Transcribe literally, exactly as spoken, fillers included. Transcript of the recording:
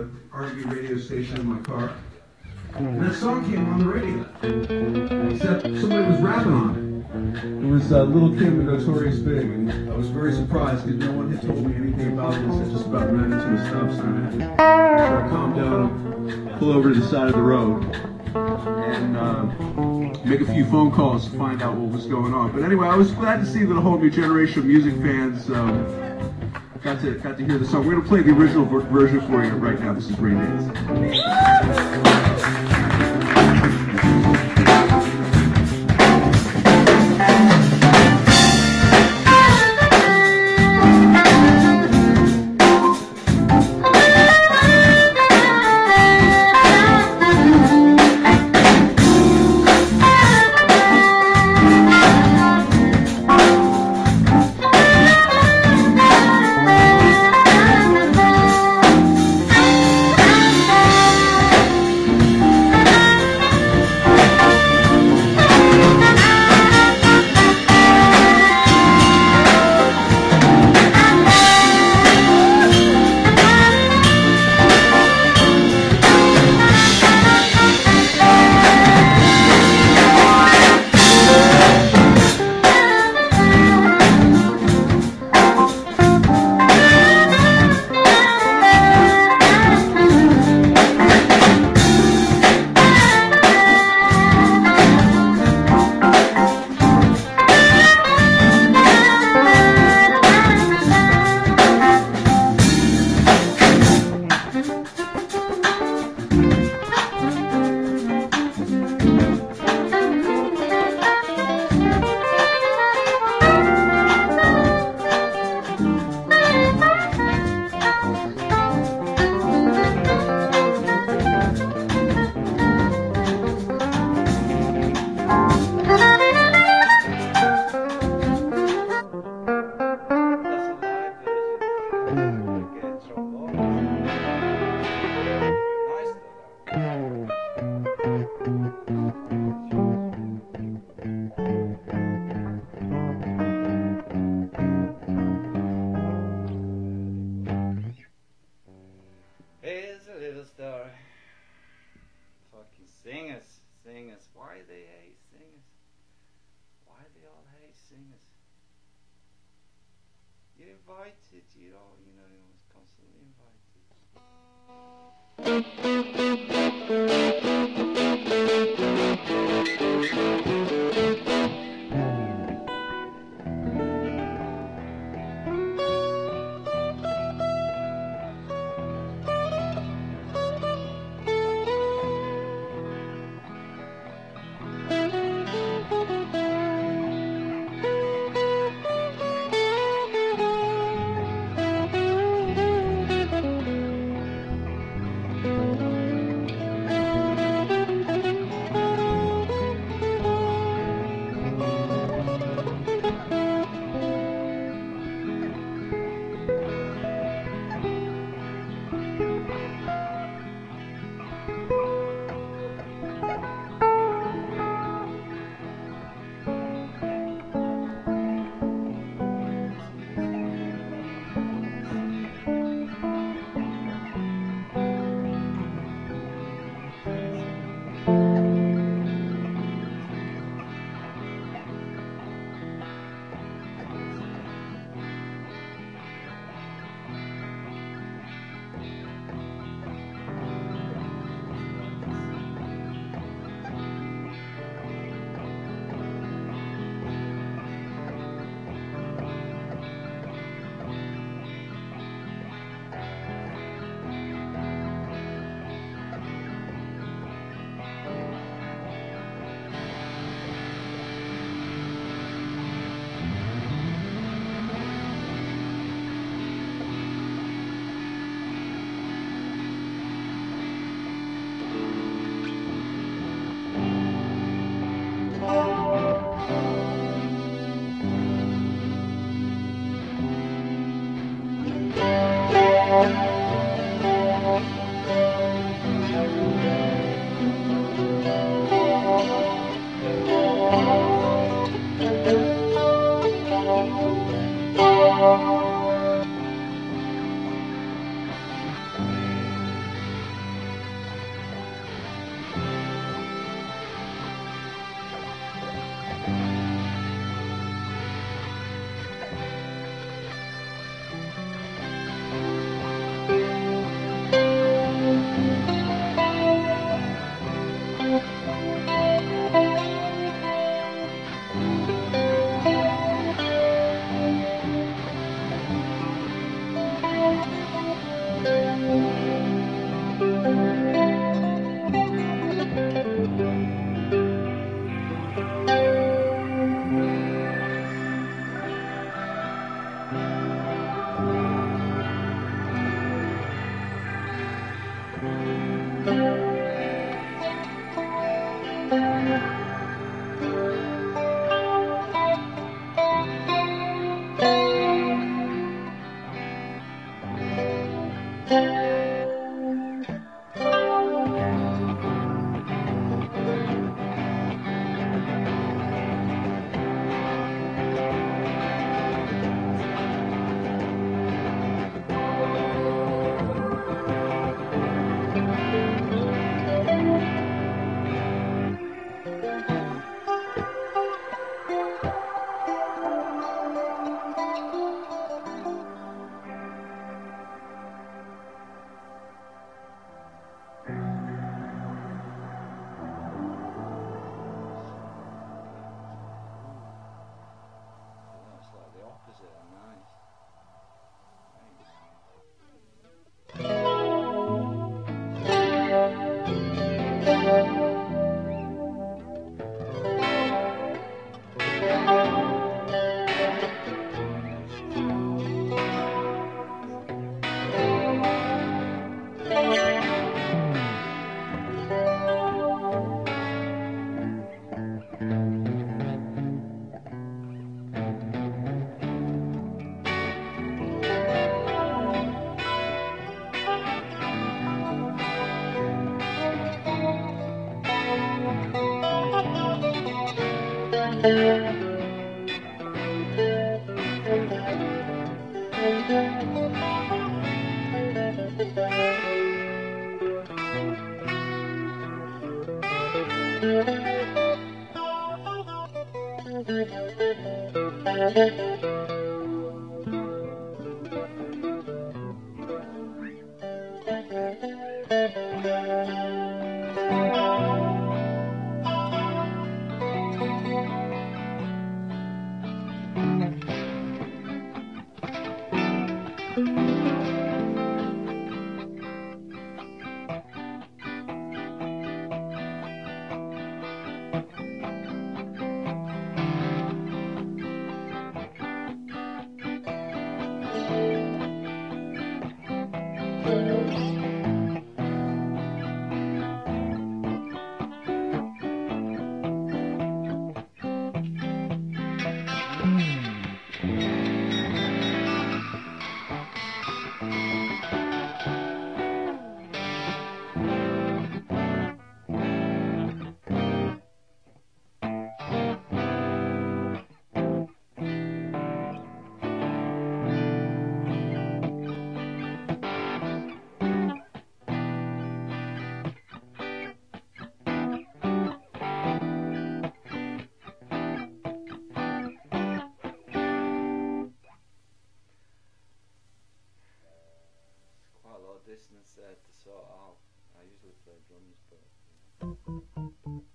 a R and B radio station in my car. And that song came on the radio. Except somebody was rapping on it. It was uh, Little Kim and Notorious Big, and I was very surprised because no one had told me anything about this. I just about ran into a stop sign. I had to calm down and pull over to the side of the road and uh, make a few phone calls to find out what was going on. But anyway, I was glad to see that a whole new generation of music fans um, got to got to hear the song. We're going to play the original ver version for you right now. This is Rain Dance. Distance there to sort out. I usually play drums, but